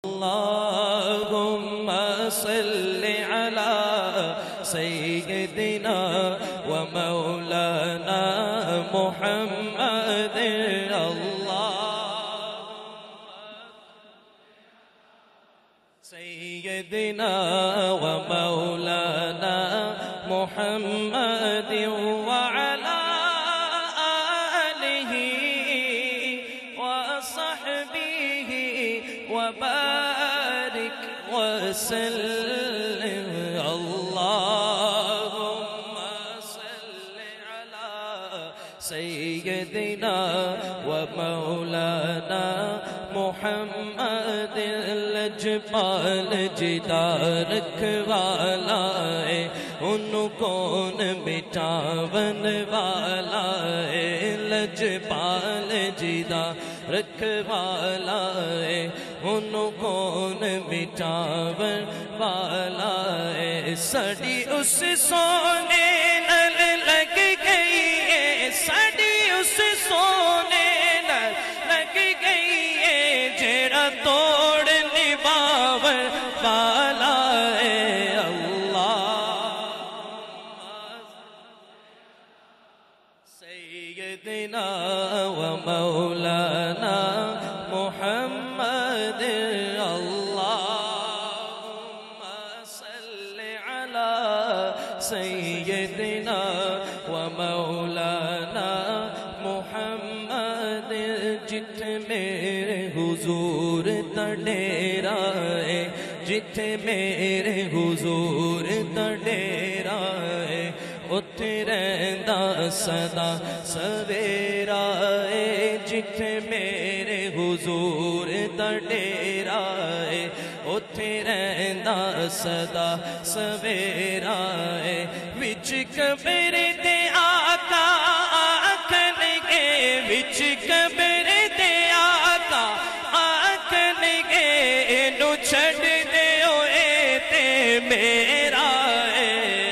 اللهم صل على سيدنا ومولانا محمد سيدنا ومولانا محمد وعلى آله وصحبه وبارك وسلم. اللهم صل على سيدنا ومولانا محمد لجپال جدار رکھوالا ہے ان کون مٹاون والا ہے. لجپال جدار رکھوالا ہے ان کون مٹاون والا ہے. سڑی اس سونے نل لگ گئی ہے, سڑی اس سونے نل لگ گئی ہے, جڑا توڑ نباون والا ہے. سيدنا ومولانا محمد. اللهم صل على سيدنا ومولانا محمد. جت میرے حضور دا ڈیرا ہے, جت میرے حضور دا ڈیرا ہے, اتھے رہندا سدا سویرا ہے. جتھے میرے حضور دا ڈیرا ہے, اتھے رہندا سدا سویرا ہے. وچ قبر دے آقا آکھن گے, وچ قبر دے آقا آکھن گے, اینو چھڈ دیو اے تے میرا ہے.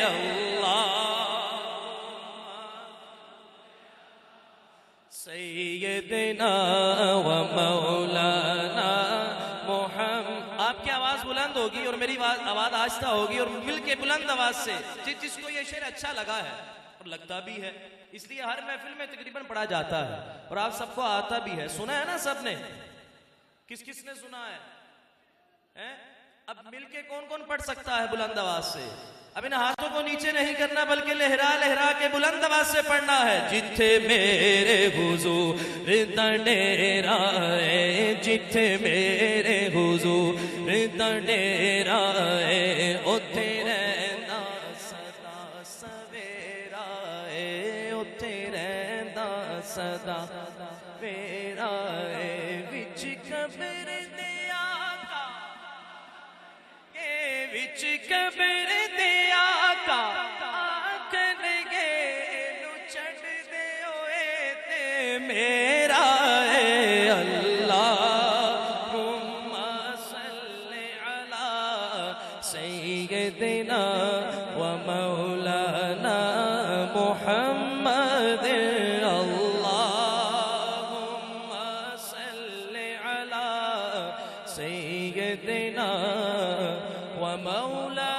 سیدنا و مولانا محمد. آپ کی آواز بلند ہوگی اور میری آواز آہستہ ہوگی, اور مل کے بلند آواز سے جس کو یہ شعر اچھا لگا ہے اور لگتا بھی ہے, اس لیے ہر محفل میں تقریباً پڑھا جاتا ہے اور آپ سب کو آتا بھی ہے. سنا ہے نا سب نے؟ کس کس نے سنا ہے؟ اب مل کے کون کون پڑھ سکتا ہے بلند آواز سے؟ اب ان ہاتھوں کو نیچے نہیں کرنا بلکہ لہرا لہرا کے بلند آواز سے پڑھنا ہے. جتھے میرے حضور دا ڈیرا ہے, جتھے میرے حضور دا ڈیرا ہے, اتھے رہندا سدا سویرا ہے, اتھے رہندا سدا سویرا ہے. وچ قبر دے آقا, وچ قبر دے آقا آکھن گے, نو چھڈ دیو اے تے میرا ہے. اللہم صل علی سیدنا و مولانا محمد. اللہم صل علی سیدنا و مولانا